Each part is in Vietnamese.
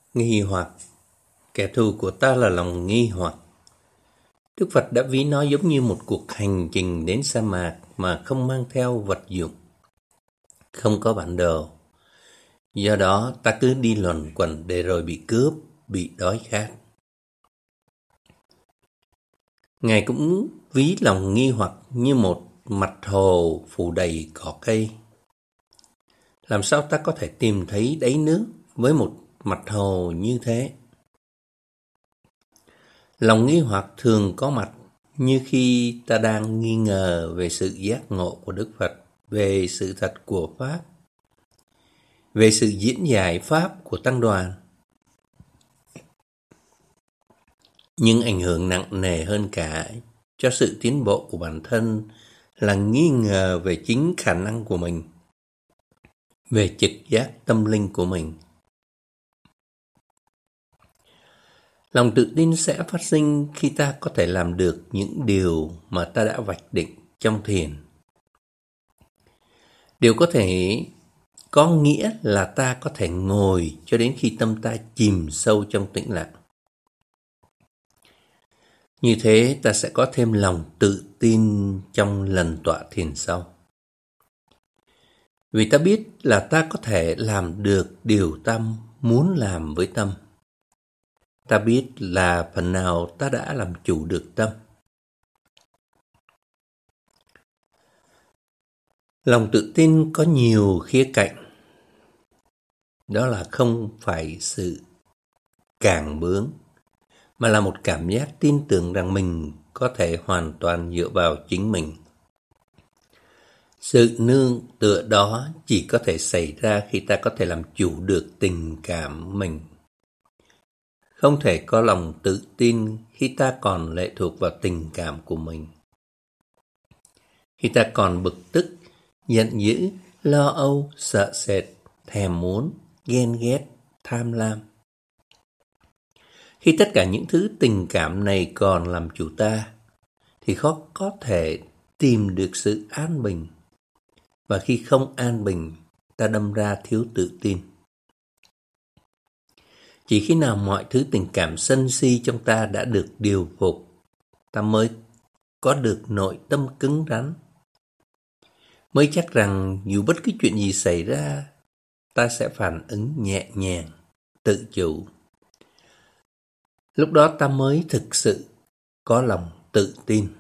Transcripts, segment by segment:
Nghi hoặc. Kẻ thù của ta là lòng nghi hoặc. Đức Phật đã ví nó giống như một cuộc hành trình đến sa mạc mà không mang theo vật dụng, không có bản đồ. Do đó ta cứ đi luẩn quẩn để rồi bị cướp, bị đói khát. Ngài cũng ví lòng nghi hoặc như một mặt hồ phủ đầy cỏ cây. Làm sao ta có thể tìm thấy đáy nước với một mặt hồ như thế? Lòng nghi hoặc thường có mặt như khi ta đang nghi ngờ về sự giác ngộ của Đức Phật, về sự thật của Pháp, về sự diễn giải Pháp của Tăng đoàn. Nhưng ảnh hưởng nặng nề hơn cả cho sự tiến bộ của bản thân là nghi ngờ về chính khả năng của mình, về trực giác tâm linh của mình. Lòng tự tin sẽ phát sinh khi ta có thể làm được những điều mà ta đã vạch định trong thiền. Điều có thể có nghĩa là ta có thể ngồi cho đến khi tâm ta chìm sâu trong tĩnh lặng. Như thế ta sẽ có thêm lòng tự tin trong lần tọa thiền sau. Vì ta biết là ta có thể làm được điều ta muốn làm với tâm. Ta biết là phần nào ta đã làm chủ được tâm. Lòng tự tin có nhiều khía cạnh. Đó là không phải sự càng bướng, mà là một cảm giác tin tưởng rằng mình có thể hoàn toàn dựa vào chính mình. Sự nương tựa đó chỉ có thể xảy ra khi ta có thể làm chủ được tình cảm mình. Không thể có lòng tự tin khi ta còn lệ thuộc vào tình cảm của mình. Khi ta còn bực tức, giận dữ, lo âu, sợ sệt, thèm muốn, ghen ghét, tham lam. Khi tất cả những thứ tình cảm này còn làm chủ ta, thì khó có thể tìm được sự an bình. Và khi không an bình, ta đâm ra thiếu tự tin. Chỉ khi nào mọi thứ tình cảm sân si trong ta đã được điều phục, ta mới có được nội tâm cứng rắn. Mới chắc rằng dù bất cứ chuyện gì xảy ra, ta sẽ phản ứng nhẹ nhàng, tự chủ. Lúc đó ta mới thực sự có lòng tự tin.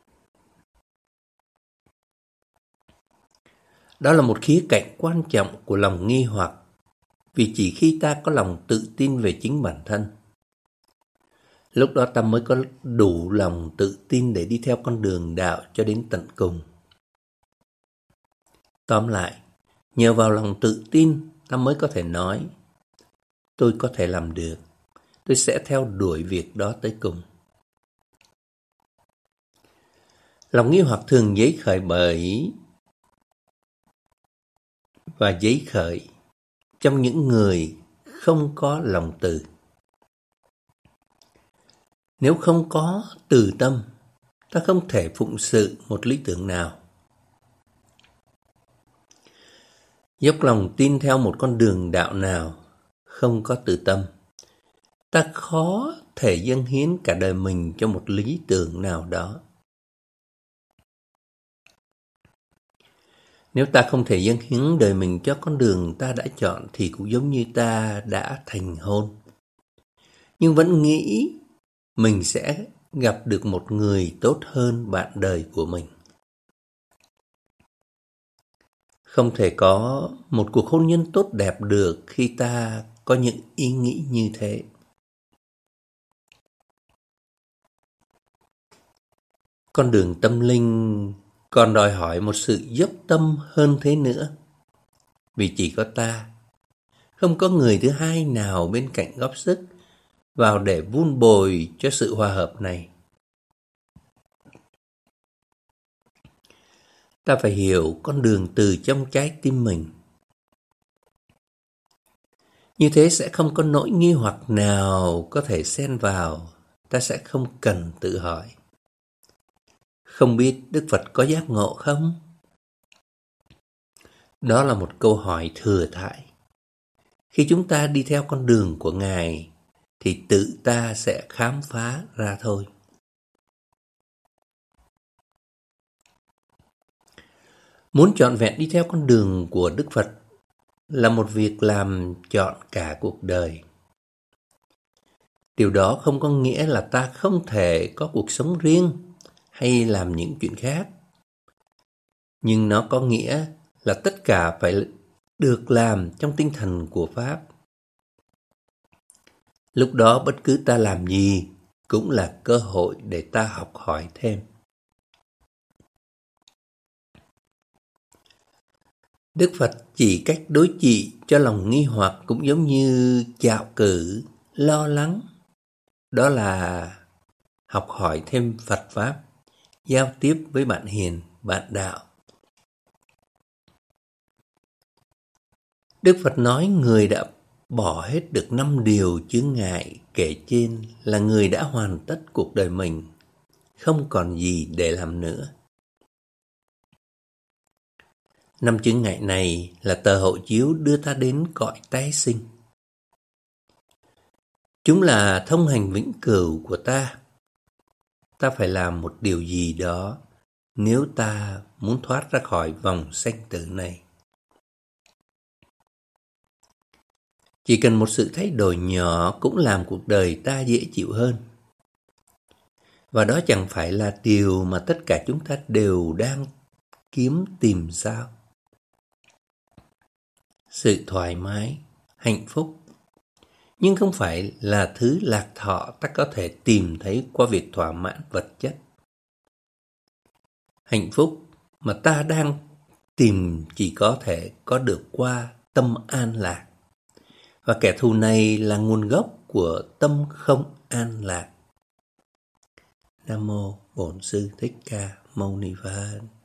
Đó là một khía cạnh quan trọng của lòng nghi hoặc, vì chỉ khi ta có lòng tự tin về chính bản thân, lúc đó ta mới có đủ lòng tự tin để đi theo con đường đạo cho đến tận cùng. Tóm lại, nhờ vào lòng tự tin, ta mới có thể nói, tôi có thể làm được, tôi sẽ theo đuổi việc đó tới cùng. Lòng nghi hoặc thường dấy khởi trong những người không có lòng từ. Nếu không có từ tâm, ta không thể phụng sự một lý tưởng nào. Dốc lòng tin theo một con đường đạo nào không có từ tâm, ta khó thể dâng hiến cả đời mình cho một lý tưởng nào đó. Nếu ta không thể dâng hiến đời mình cho con đường ta đã chọn thì cũng giống như ta đã thành hôn, nhưng vẫn nghĩ mình sẽ gặp được một người tốt hơn bạn đời của mình. Không thể có một cuộc hôn nhân tốt đẹp được khi ta có những ý nghĩ như thế. Con đường tâm linh còn đòi hỏi một sự dốc tâm hơn thế nữa. Vì chỉ có ta, không có người thứ hai nào bên cạnh góp sức vào để vun bồi cho sự hòa hợp này. Ta phải hiểu con đường từ trong trái tim mình. Như thế sẽ không có nỗi nghi hoặc nào có thể xen vào, ta sẽ không cần tự hỏi. Không biết Đức Phật có giác ngộ không? Đó là một câu hỏi thừa thãi. Khi chúng ta đi theo con đường của Ngài thì tự ta sẽ khám phá ra thôi. Muốn trọn vẹn đi theo con đường của Đức Phật là một việc làm trọn cả cuộc đời. Điều đó không có nghĩa là ta không thể có cuộc sống riêng hay làm những chuyện khác. Nhưng nó có nghĩa là tất cả phải được làm trong tinh thần của Pháp. Lúc đó bất cứ ta làm gì cũng là cơ hội để ta học hỏi thêm. Đức Phật chỉ cách đối trị cho lòng nghi hoặc cũng giống như chạo cử, lo lắng. Đó là học hỏi thêm Phật Pháp, giao tiếp với bạn hiền, bạn đạo. Đức Phật nói người đã bỏ hết được 5 điều chướng ngại kể trên là người đã hoàn tất cuộc đời mình, không còn gì để làm nữa. 5 chướng ngại này là tờ hộ chiếu đưa ta đến cõi tái sinh. Chúng là thông hành vĩnh cửu của ta. Ta phải làm một điều gì đó nếu ta muốn thoát ra khỏi vòng sanh tử này. Chỉ cần một sự thay đổi nhỏ cũng làm cuộc đời ta dễ chịu hơn. Và đó chẳng phải là điều mà tất cả chúng ta đều đang kiếm tìm sao? Sự thoải mái, hạnh phúc, nhưng không phải là thứ lạc thọ ta có thể tìm thấy qua việc thỏa mãn vật chất. Hạnh phúc mà ta đang tìm chỉ có thể có được qua tâm an lạc. Và kẻ thù này là nguồn gốc của tâm không an lạc. Nam mô Bổn Sư Thích Ca Mâu Ni Phật.